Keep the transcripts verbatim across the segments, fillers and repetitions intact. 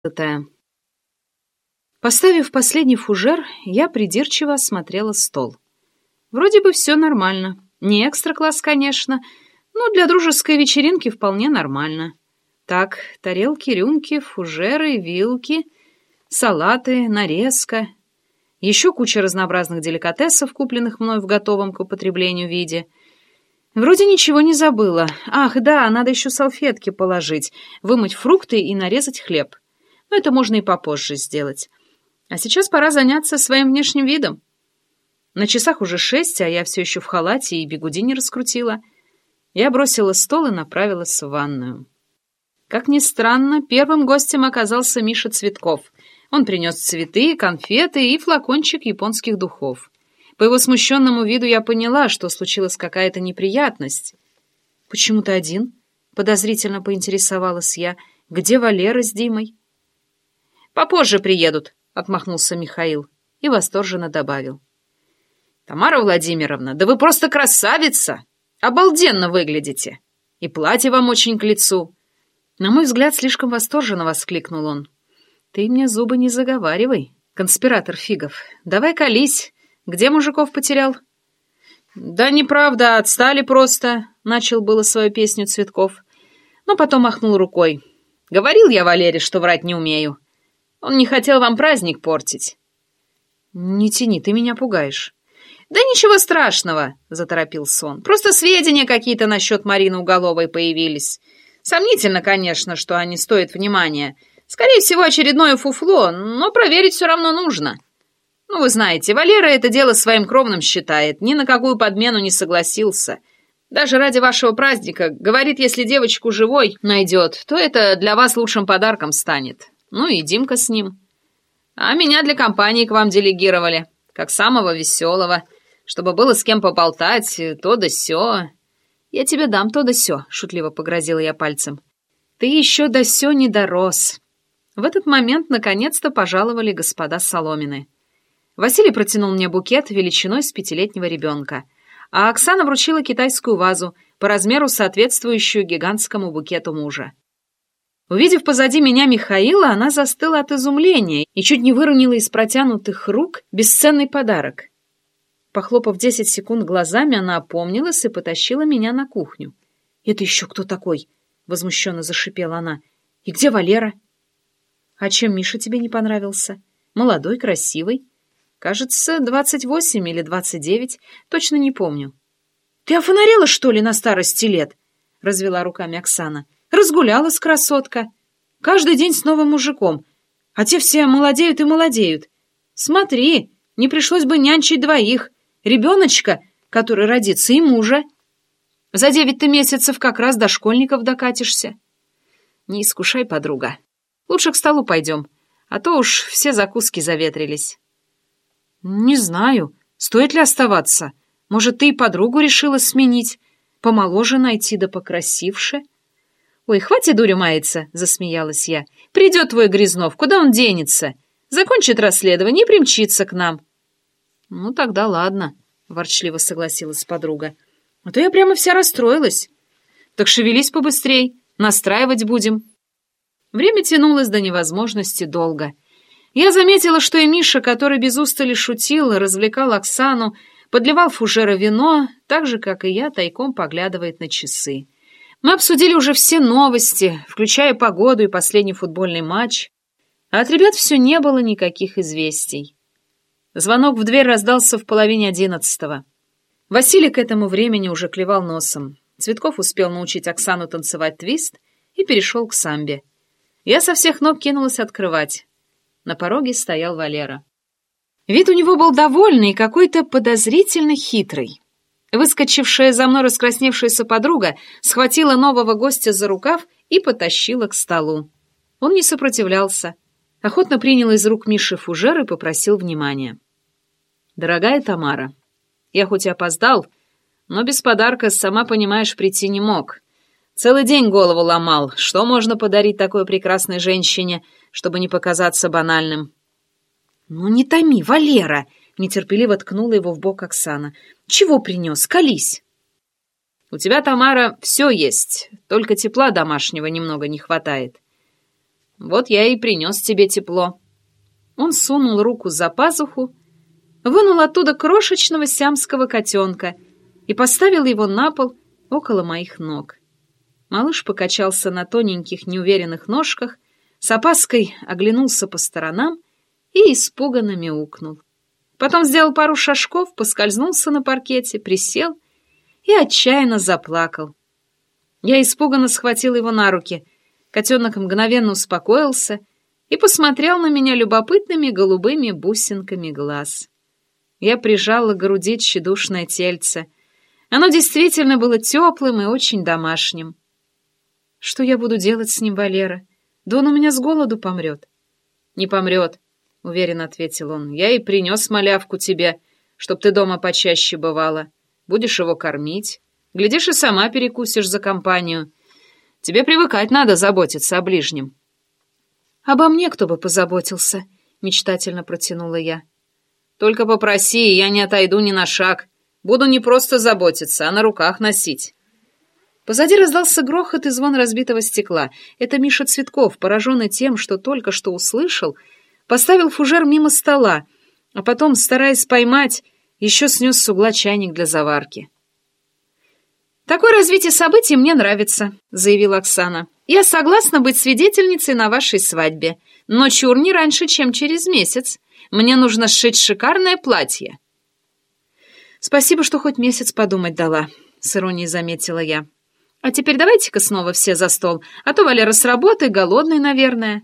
Поставив последний фужер, я придирчиво осмотрела стол. Вроде бы все нормально. Не экстра-класс, конечно, но для дружеской вечеринки вполне нормально. Так, тарелки, рюмки, фужеры, вилки, салаты, нарезка. Еще куча разнообразных деликатесов, купленных мной в готовом к употреблению виде. Вроде ничего не забыла. Ах, да, надо еще салфетки положить, вымыть фрукты и нарезать хлеб. Но это можно и попозже сделать. А сейчас пора заняться своим внешним видом. На часах уже шесть, а я все еще в халате и бигуди не раскрутила. Я бросила стол и направилась в ванную. Как ни странно, первым гостем оказался Миша Цветков. Он принес цветы, конфеты и флакончик японских духов. По его смущенному виду я поняла, что случилась какая-то неприятность. «Почему ты один?» — подозрительно поинтересовалась я. «Где Валера с Димой?» «Попозже приедут», — отмахнулся Михаил и восторженно добавил. «Тамара Владимировна, да вы просто красавица! Обалденно выглядите! И платье вам очень к лицу!» На мой взгляд, слишком восторженно воскликнул он. «Ты мне зубы не заговаривай, конспиратор фигов. Давай колись. Где мужиков потерял?» «Да неправда, отстали просто», — начал было свою песню Цветков, но потом махнул рукой. «Говорил я Валере, что врать не умею. Он не хотел вам праздник портить». «Не тяни, ты меня пугаешь». «Да ничего страшного», — заторопился он. «Просто сведения какие-то насчет Марины Уголовой появились. Сомнительно, конечно, что они стоят внимания. Скорее всего, очередное фуфло, но проверить все равно нужно. Ну, вы знаете, Валера это дело своим кровным считает, ни на какую подмену не согласился. Даже ради вашего праздника, говорит, если девочку живой найдет, то это для вас лучшим подарком станет. Ну и Димка с ним. А меня для компании к вам делегировали, как самого веселого, чтобы было с кем поболтать, то да сё». «Я тебе дам то да сё», — шутливо погрозила я пальцем. «Ты еще до сё не дорос». В этот момент наконец-то пожаловали господа Соломины. Василий протянул мне букет величиной с пятилетнего ребенка, а Оксана вручила китайскую вазу, по размеру соответствующую гигантскому букету мужа. Увидев позади меня Михаила, она застыла от изумления и чуть не выронила из протянутых рук бесценный подарок. Похлопав десять секунд глазами, она опомнилась и потащила меня на кухню. «Это еще кто такой?» — возмущенно зашипела она. «И где Валера?» «А чем Миша тебе не понравился? Молодой, красивый. Кажется, двадцать восемь или двадцать девять, точно не помню». «Ты офонарела, что ли, на старости лет?» — развела руками Оксана. «Разгулялась красотка. Каждый день с новым мужиком. А те все молодеют и молодеют. Смотри, не пришлось бы нянчить двоих. Ребеночка, который родится, и мужа. За девять ты месяцев как раз до школьников докатишься». «Не искушай, подруга. Лучше к столу пойдем, а то уж все закуски заветрились». «Не знаю, стоит ли оставаться. Может, ты и подругу решила сменить? Помоложе найти да покрасивше?» «Ой, хватит дурью маяться», — засмеялась я. «Придет твой Грязнов, куда он денется? Закончит расследование и примчится к нам». «Ну, тогда ладно», — ворчливо согласилась подруга. «А то я прямо вся расстроилась». «Так шевелись побыстрей, настраивать будем». Время тянулось до невозможности долго. Я заметила, что и Миша, который без устали шутил, развлекал Оксану, подливал в фужеры вино, так же, как и я, тайком поглядывает на часы. Мы обсудили уже все новости, включая погоду и последний футбольный матч, а от ребят все не было никаких известий. Звонок в дверь раздался в половине одиннадцатого. Василий к этому времени уже клевал носом. Цветков успел научить Оксану танцевать твист и перешел к самбе. Я со всех ног кинулась открывать. На пороге стоял Валера. Вид у него был довольный и какой-то подозрительно хитрый. Выскочившая за мной раскрасневшаяся подруга схватила нового гостя за рукав и потащила к столу. Он не сопротивлялся. Охотно принял из рук Миши фужер и попросил внимания. «Дорогая Тамара, я хоть и опоздал, но без подарка, сама понимаешь, прийти не мог. Целый день голову ломал, что можно подарить такой прекрасной женщине, чтобы не показаться банальным». «Ну не томи, Валера!» — нетерпеливо ткнула его в бок Оксана. «Чего принес? Колись!» «У тебя, Тамара, все есть, только тепла домашнего немного не хватает». Вот я и принес тебе тепло». Он сунул руку за пазуху, вынул оттуда крошечного сиамского котенка и поставил его на пол около моих ног. Малыш покачался на тоненьких неуверенных ножках, с опаской оглянулся по сторонам и испуганно мяукнул. Потом сделал пару шажков, поскользнулся на паркете, присел и отчаянно заплакал. Я испуганно схватила его на руки. Котенок мгновенно успокоился и посмотрел на меня любопытными голубыми бусинками глаз. Я прижала к груди тщедушное тельце. Оно действительно было теплым и очень домашним. «Что я буду делать с ним, Валера? Да он у меня с голоду помрет». «Не помрет», — уверенно ответил он. «Я и принес малявку тебе, чтоб ты дома почаще бывала. Будешь его кормить. Глядишь, и сама перекусишь за компанию. Тебе привыкать надо заботиться о ближнем». «Обо мне кто бы позаботился?» — мечтательно протянула я. «Только попроси, и я не отойду ни на шаг. Буду не просто заботиться, а на руках носить». Позади раздался грохот и звон разбитого стекла. Это Миша Цветков, пораженный тем, что только что услышал, поставил фужер мимо стола, а потом, стараясь поймать, еще снес с угла чайник для заварки. «Такое развитие событий мне нравится», — заявила Оксана. «Я согласна быть свидетельницей на вашей свадьбе, но чур не раньше, чем через месяц. Мне нужно сшить шикарное платье». «Спасибо, что хоть месяц подумать дала», — с иронией заметила я. «А теперь давайте-ка снова все за стол, а то Валера с работы, голодный, наверное».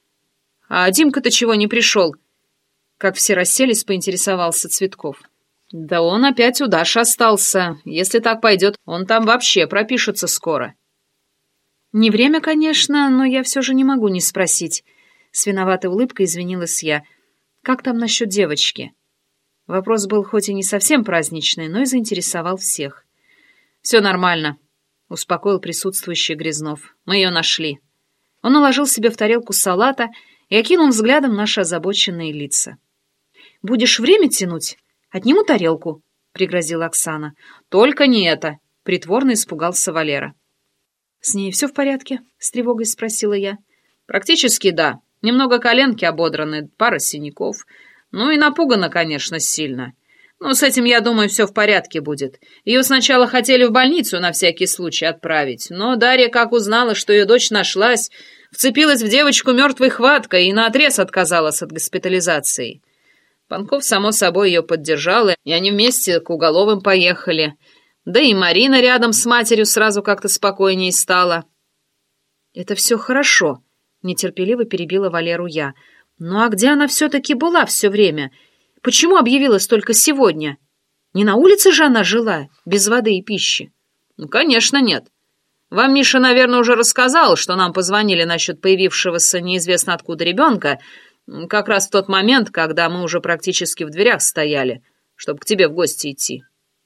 «А Димка-то чего не пришел?» Как все расселись, поинтересовался Цветков. «Да он опять у Даши остался. Если так пойдет, он там вообще пропишется скоро». «Не время, конечно, но я все же не могу не спросить». С виноватой улыбкой извинилась я. «Как там насчет девочки?» Вопрос был хоть и не совсем праздничный, но и заинтересовал всех. «Все нормально», — успокоил присутствующий Грязнов. «Мы ее нашли». Он уложил себе в тарелку салата и окинул взглядом наши озабоченные лица. «Будешь время тянуть? Отниму тарелку», — пригрозила Оксана. «Только не это», — притворно испугался Валера. «С ней все в порядке?» — с тревогой спросила я. «Практически да. Немного коленки ободраны, пара синяков. Ну и напугана, конечно, сильно. Но с этим, я думаю, все в порядке будет. Ее сначала хотели в больницу на всякий случай отправить, но Дарья, как узнала, что ее дочь нашлась, вцепилась в девочку мертвой хваткой и наотрез отказалась от госпитализации. Панков, само собой, ее поддержал, и они вместе к Уголовым поехали. Да и Марина рядом с матерью сразу как-то спокойнее стала». «Это все хорошо», — нетерпеливо перебила Валеру я. «Ну а где она все-таки была все время? Почему объявилась только сегодня? Не на улице же она жила, без воды и пищи?» «Ну, конечно, нет. Вам Миша, наверное, уже рассказал, что нам позвонили насчет появившегося неизвестно откуда ребенка, как раз в тот момент, когда мы уже практически в дверях стояли, чтобы к тебе в гости идти».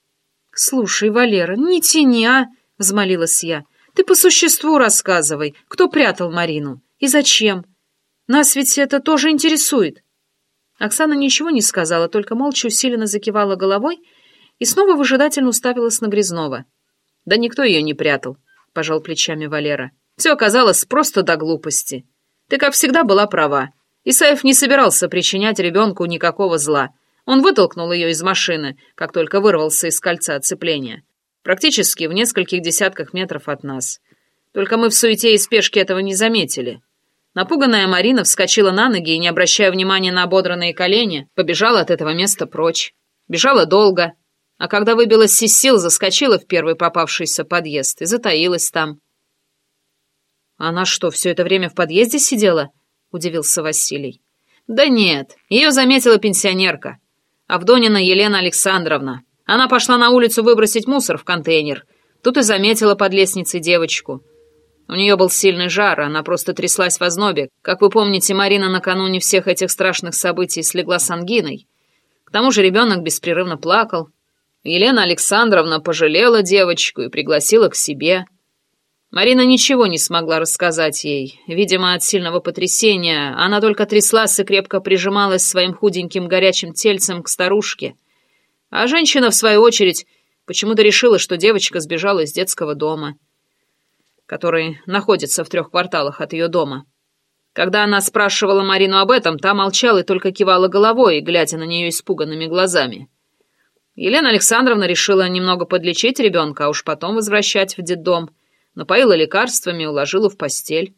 «Слушай, Валера, не тяни, а!» — взмолилась я. «Ты по существу рассказывай, кто прятал Марину и зачем. Нас ведь это тоже интересует». Оксана ничего не сказала, только молча усиленно закивала головой и снова выжидательно уставилась на Грязнова. «Да никто ее не прятал», — пожал плечами Валера. «Все оказалось просто до глупости. Ты, как всегда, была права. Исаев не собирался причинять ребенку никакого зла. Он вытолкнул ее из машины, как только вырвался из кольца оцепления. Практически в нескольких десятках метров от нас. Только мы в суете и спешке этого не заметили». Напуганная Марина вскочила на ноги и, не обращая внимания на ободранные колени, побежала от этого места прочь. Бежала долго, а когда выбилась из сил, заскочила в первый попавшийся подъезд и затаилась там. «Она что, все это время в подъезде сидела?» — удивился Василий. «Да нет, ее заметила пенсионерка. Авдонина Елена Александровна. Она пошла на улицу выбросить мусор в контейнер. Тут и заметила под лестницей девочку. У нее был сильный жар, она просто тряслась в ознобе. Как вы помните, Марина накануне всех этих страшных событий слегла с ангиной. К тому же ребенок беспрерывно плакал. Елена Александровна пожалела девочку и пригласила к себе. Марина ничего не смогла рассказать ей. Видимо, от сильного потрясения она только тряслась и крепко прижималась своим худеньким горячим тельцем к старушке. А женщина, в свою очередь, почему-то решила, что девочка сбежала из детского дома, который находится в трех кварталах от ее дома. Когда она спрашивала Марину об этом, та молчала и только кивала головой, глядя на нее испуганными глазами. Елена Александровна решила немного подлечить ребенка, а уж потом возвращать в детдом. Напоила лекарствами, уложила в постель.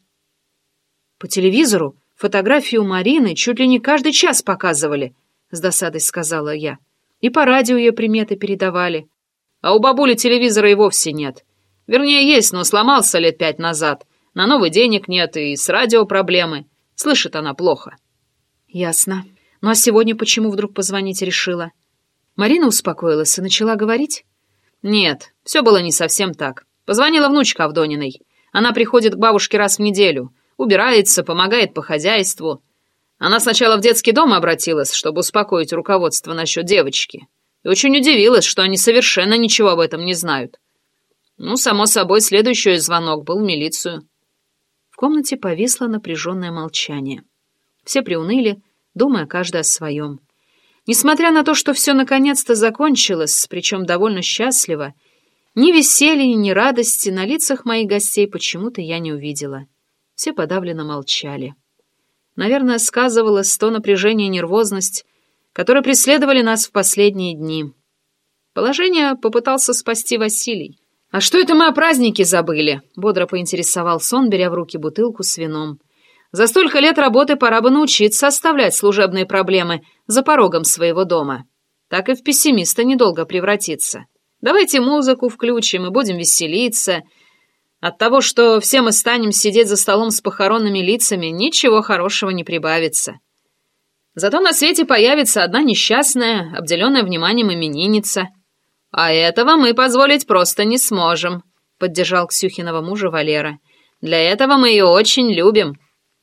По телевизору фотографию Марины чуть ли не каждый час показывали, с досадой сказала я. И по радио ее приметы передавали. А у бабули телевизора и вовсе нет. Вернее, есть, но сломался лет пять назад. На новый денег нет, и с радио проблемы. Слышит она плохо. Ясно. Ну а сегодня почему вдруг позвонить решила? Марина успокоилась и начала говорить? Нет, все было не совсем так. Позвонила внучка Авдониной. Она приходит к бабушке раз в неделю. Убирается, помогает по хозяйству. Она сначала в детский дом обратилась, чтобы успокоить руководство насчет девочки. И очень удивилась, что они совершенно ничего об этом не знают. Ну, само собой, следующий звонок был в милицию. В комнате повисло напряженное молчание. Все приуныли, думая каждый о своем. Несмотря на то, что все наконец-то закончилось, причем довольно счастливо, ни веселья, ни радости на лицах моих гостей почему-то я не увидела. Все подавленно молчали. Наверное, сказывалось то напряжение и нервозность, которые преследовали нас в последние дни. Положение попытался спасти Василий. «А что это мы о празднике забыли?» — бодро поинтересовался он, беря в руки бутылку с вином. «За столько лет работы пора бы научиться оставлять служебные проблемы за порогом своего дома. Так и в пессимиста недолго превратиться. Давайте музыку включим и будем веселиться. От того, что все мы станем сидеть за столом с похоронными лицами, ничего хорошего не прибавится. Зато на свете появится одна несчастная, обделенная вниманием именинница. А этого мы позволить просто не сможем», — поддержал Ксюхиного мужа Валера. «Для этого мы ее очень любим».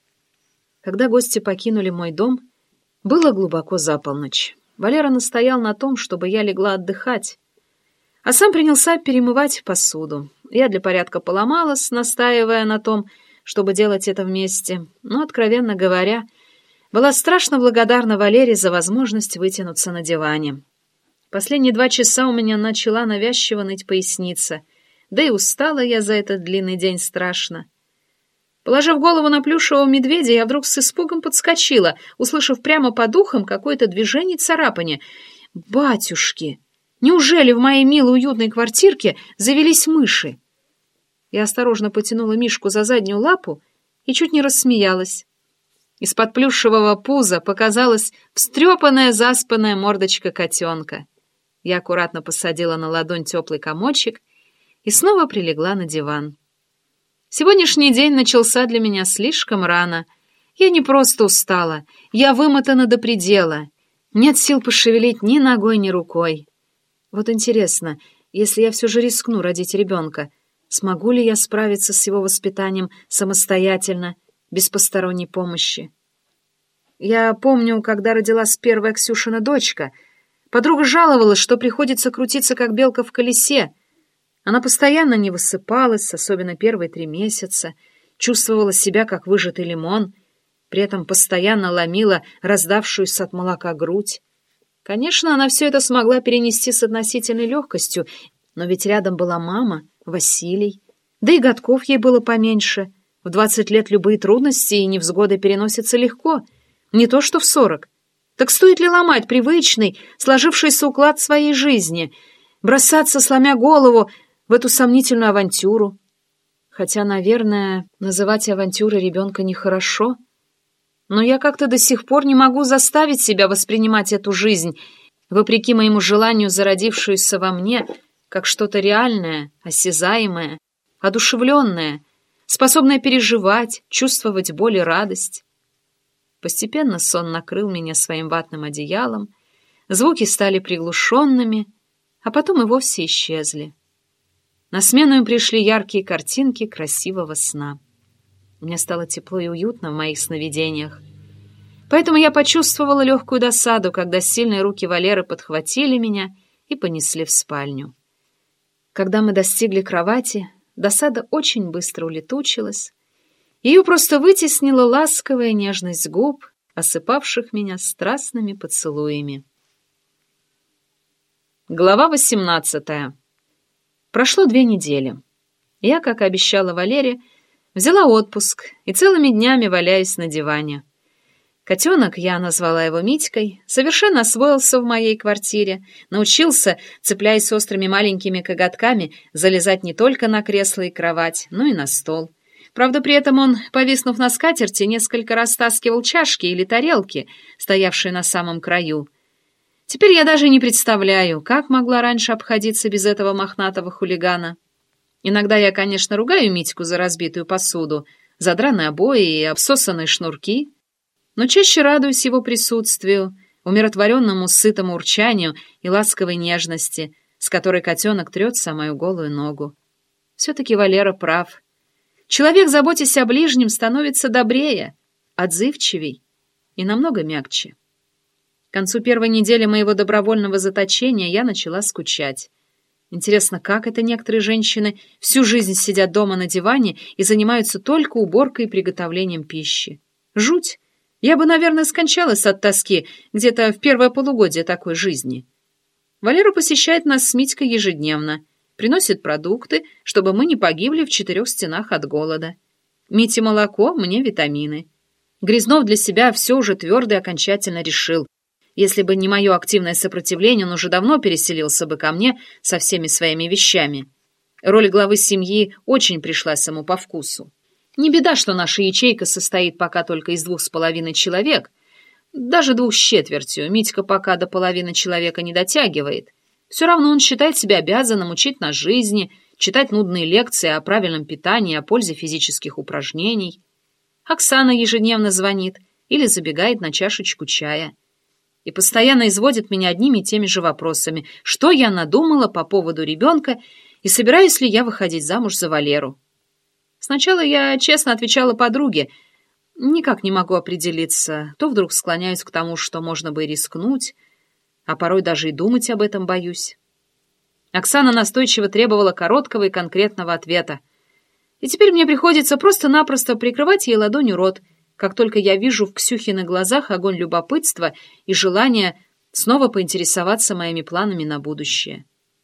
Когда гости покинули мой дом, было глубоко за полночь. Валера настоял на том, чтобы я легла отдыхать, а сам принялся перемывать посуду. Я для порядка поломалась, настаивая на том, чтобы делать это вместе, но, откровенно говоря, была страшно благодарна Валере за возможность вытянуться на диване. Последние два часа у меня начала навязчиво ныть поясница, да и устала я за этот длинный день страшно. Положив голову на плюшевого медведя, я вдруг с испугом подскочила, услышав прямо под ухом какое-то движение царапания. «Батюшки! Неужели в моей милой уютной квартирке завелись мыши?» Я осторожно потянула Мишку за заднюю лапу и чуть не рассмеялась. Из-под плюшевого пуза показалась встрепанная заспанная мордочка котенка. Я аккуратно посадила на ладонь теплый комочек и снова прилегла на диван. Сегодняшний день начался для меня слишком рано. Я не просто устала, я вымотана до предела. Нет сил пошевелить ни ногой, ни рукой. Вот интересно, если я все же рискну родить ребенка, смогу ли я справиться с его воспитанием самостоятельно, без посторонней помощи? Я помню, когда родилась первая Ксюшина дочка, подруга жаловалась, что приходится крутиться, как белка в колесе. Она постоянно не высыпалась, особенно первые три месяца, чувствовала себя, как выжатый лимон, при этом постоянно ломила раздавшуюся от молока грудь. Конечно, она все это смогла перенести с относительной легкостью, но ведь рядом была мама, Василий, да и годков ей было поменьше. В двадцать лет любые трудности и невзгоды переносятся легко, не то что в сорок. Так стоит ли ломать привычный, сложившийся уклад своей жизни, бросаться, сломя голову, в эту сомнительную авантюру? Хотя, наверное, называть авантюрой ребенка нехорошо, но я как-то до сих пор не могу заставить себя воспринимать эту жизнь, вопреки моему желанию, зародившуюся во мне, как что-то реальное, осязаемое, одушевленное, способное переживать, чувствовать боль и радость. Постепенно сон накрыл меня своим ватным одеялом, звуки стали приглушенными, а потом и вовсе исчезли. На смену им пришли яркие картинки красивого сна. Мне стало тепло и уютно в моих сновидениях. Поэтому я почувствовала легкую досаду, когда сильные руки Валеры подхватили меня и понесли в спальню. Когда мы достигли кровати, досада очень быстро улетучилась. Ее просто вытеснила ласковая нежность губ, осыпавших меня страстными поцелуями. Глава восемнадцатая. Прошло две недели. Я, как и обещала Валере, Взяла отпуск и целыми днями валяюсь на диване. Котенок, я назвала его Митькой, совершенно освоился в моей квартире, научился, цепляясь острыми маленькими коготками, залезать не только на кресло и кровать, но и на стол. Правда, при этом он, повиснув на скатерти, несколько раз стаскивал чашки или тарелки, стоявшие на самом краю. Теперь я даже не представляю, как могла раньше обходиться без этого мохнатого хулигана. Иногда я, конечно, ругаю Митьку за разбитую посуду, за драные обои и обсосанные шнурки, но чаще радуюсь его присутствию, умиротворенному сытому урчанию и ласковой нежности, с которой котенок трется о мою голую ногу. Все-таки Валера прав. Человек, заботясь о ближнем, становится добрее, отзывчивей и намного мягче. К концу первой недели моего добровольного заточения я начала скучать. Интересно, как это некоторые женщины всю жизнь сидят дома на диване и занимаются только уборкой и приготовлением пищи? Жуть! Я бы, наверное, скончалась от тоски где-то в первое полугодие такой жизни. Валера посещает нас с Митькой ежедневно, приносит продукты, чтобы мы не погибли в четырех стенах от голода. Мите молоко, мне витамины. Грязнов для себя все уже твердо и окончательно решил. Если бы не мое активное сопротивление, он уже давно переселился бы ко мне со всеми своими вещами. Роль главы семьи очень пришлась ему по вкусу. Не беда, что наша ячейка состоит пока только из двух с половиной человек. Даже двух с четвертью. Митька пока до половины человека не дотягивает. Все равно он считает себя обязанным учить нас жизни, читать нудные лекции о правильном питании, о пользе физических упражнений. Оксана ежедневно звонит или забегает на чашечку чая. И постоянно изводит меня одними и теми же вопросами. Что я надумала по поводу ребенка и собираюсь ли я выходить замуж за Валеру? Сначала я честно отвечала подруге. Никак не могу определиться. То вдруг склоняюсь к тому, что можно бы и рискнуть, а порой даже и думать об этом боюсь. Оксана настойчиво требовала короткого и конкретного ответа. И теперь мне приходится просто-напросто прикрывать ей ладонью рот, как только я вижу в Ксюхиных глазах огонь любопытства и желание снова поинтересоваться моими планами на будущее.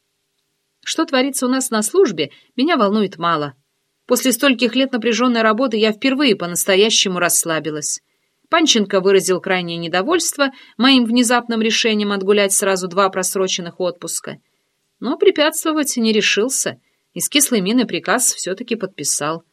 Что творится у нас на службе, меня волнует мало. После стольких лет напряженной работы я впервые по-настоящему расслабилась. Панченко выразил крайнее недовольство моим внезапным решением отгулять сразу два просроченных отпуска. Но препятствовать не решился, и с кислой миной приказ все-таки подписал.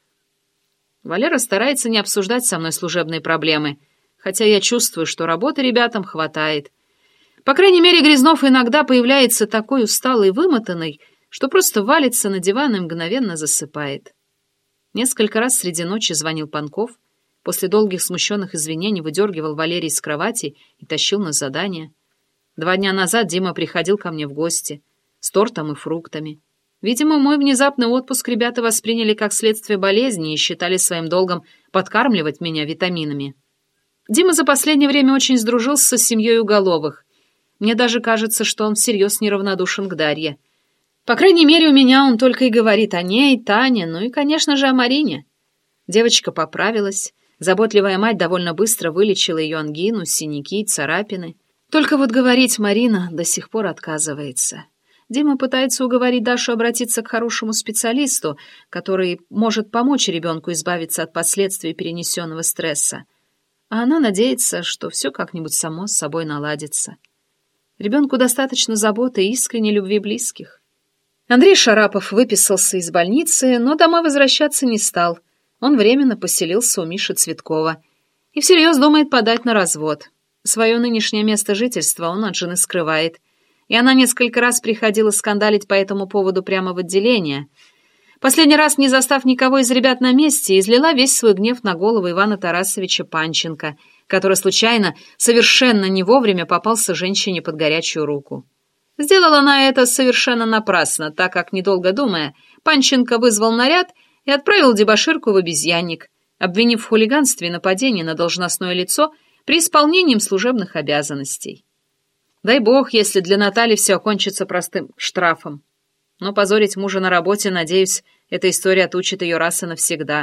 Валера старается не обсуждать со мной служебные проблемы, хотя я чувствую, что работы ребятам хватает. По крайней мере, Грязнов иногда появляется такой усталый и вымотанный, что просто валится на диван и мгновенно засыпает. Несколько раз среди ночи звонил Панков, после долгих смущенных извинений выдергивал Валерий из кровати и тащил на задание. Два дня назад Дима приходил ко мне в гости с тортом и фруктами. Видимо, мой внезапный отпуск ребята восприняли как следствие болезни и считали своим долгом подкармливать меня витаминами. Дима за последнее время очень сдружился с семьей Уголовых. Мне даже кажется, что он всерьез неравнодушен к Дарье. По крайней мере, у меня он только и говорит о ней, Тане, ну и, конечно же, о Марине. Девочка поправилась. Заботливая мать довольно быстро вылечила ее ангину, синяки, царапины. Только вот говорить Марина до сих пор отказывается. Дима пытается уговорить Дашу обратиться к хорошему специалисту, который может помочь ребенку избавиться от последствий перенесенного стресса. А она надеется, что все как-нибудь само с собой наладится. Ребенку достаточно заботы и искренней любви близких. Андрей Шарапов выписался из больницы, но домой возвращаться не стал. Он временно поселился у Миши Цветкова и всерьез думает подать на развод. Свое нынешнее место жительства он от жены скрывает, и она несколько раз приходила скандалить по этому поводу прямо в отделение. Последний раз, не застав никого из ребят на месте, излила весь свой гнев на голову Ивана Тарасовича Панченко, который случайно, совершенно не вовремя попался женщине под горячую руку. Сделала она это совершенно напрасно, так как, недолго думая, Панченко вызвал наряд и отправил дебоширку в обезьянник, обвинив в хулиганстве и нападении на должностное лицо при исполнении служебных обязанностей. Дай бог, если для Натальи все окончится простым штрафом. Но позорить мужа на работе, надеюсь, эта история отучит ее раз и навсегда.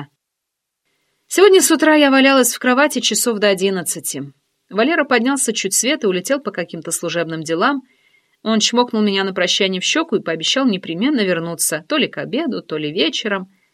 Сегодня с утра я валялась в кровати часов до одиннадцати. Валера поднялся чуть свет и улетел по каким-то служебным делам. Он чмокнул меня на прощание в щеку и пообещал непременно вернуться, то ли к обеду, то ли вечером.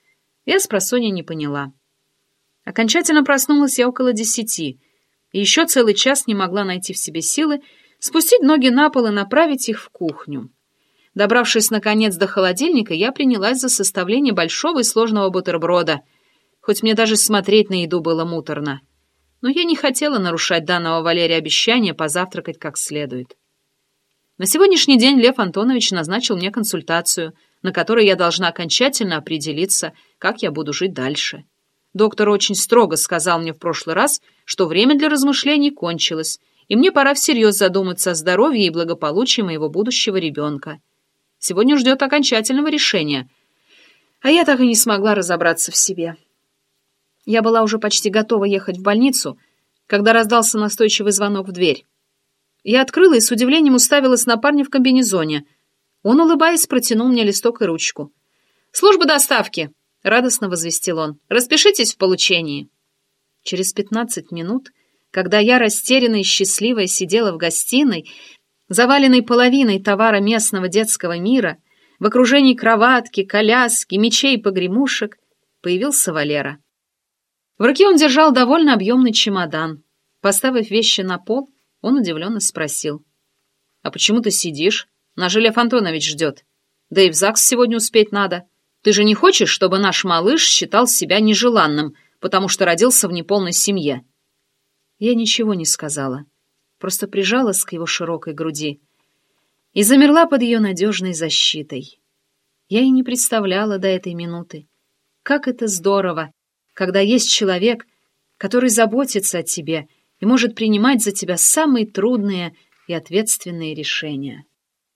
Я спросонья не поняла. Окончательно проснулась я около десяти, и еще целый час не могла найти в себе силы спустить ноги на пол и направить их в кухню. Добравшись, наконец, до холодильника, я принялась за составление большого и сложного бутерброда, хоть мне даже смотреть на еду было муторно. Но я не хотела нарушать данного Валерия обещания позавтракать как следует. На сегодняшний день Лев Антонович назначил мне консультацию, на которой я должна окончательно определиться, как я буду жить дальше. Доктор очень строго сказал мне в прошлый раз, что время для размышлений кончилось, и мне пора всерьез задуматься о здоровье и благополучии моего будущего ребенка. Сегодня ждет окончательного решения, а я так и не смогла разобраться в себе. Я была уже почти готова ехать в больницу, когда раздался настойчивый звонок в дверь. Я открыла и с удивлением уставилась на парня в комбинезоне. Он, улыбаясь, протянул мне листок и ручку. «Служба доставки!» — радостно возвестил он. «Распишитесь в получении». Через пятнадцать минут, когда я, растерянная и счастливая, сидела в гостиной, заваленной половиной товара местного детского мира, в окружении кроватки, коляски, мечей и погремушек, появился Валера. В руке он держал довольно объемный чемодан. Поставив вещи на пол, он удивленно спросил. «А почему ты сидишь? Нас же Лев Антонович ждет. Да и в ЗАГС сегодня успеть надо. Ты же не хочешь, чтобы наш малыш считал себя нежеланным, потому что родился в неполной семье?» Я ничего не сказала, просто прижалась к его широкой груди и замерла под ее надежной защитой. Я и не представляла до этой минуты, как это здорово, когда есть человек, который заботится о тебе и может принимать за тебя самые трудные и ответственные решения.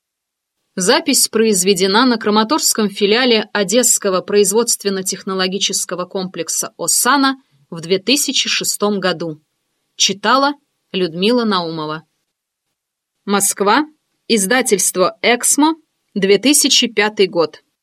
Запись произведена на Краматорском филиале Одесского производственно-технологического комплекса «Осана» в две тысячи шестом году. Читала Людмила Наумова. Москва. Издательство «Эксмо», две тысячи пятый год.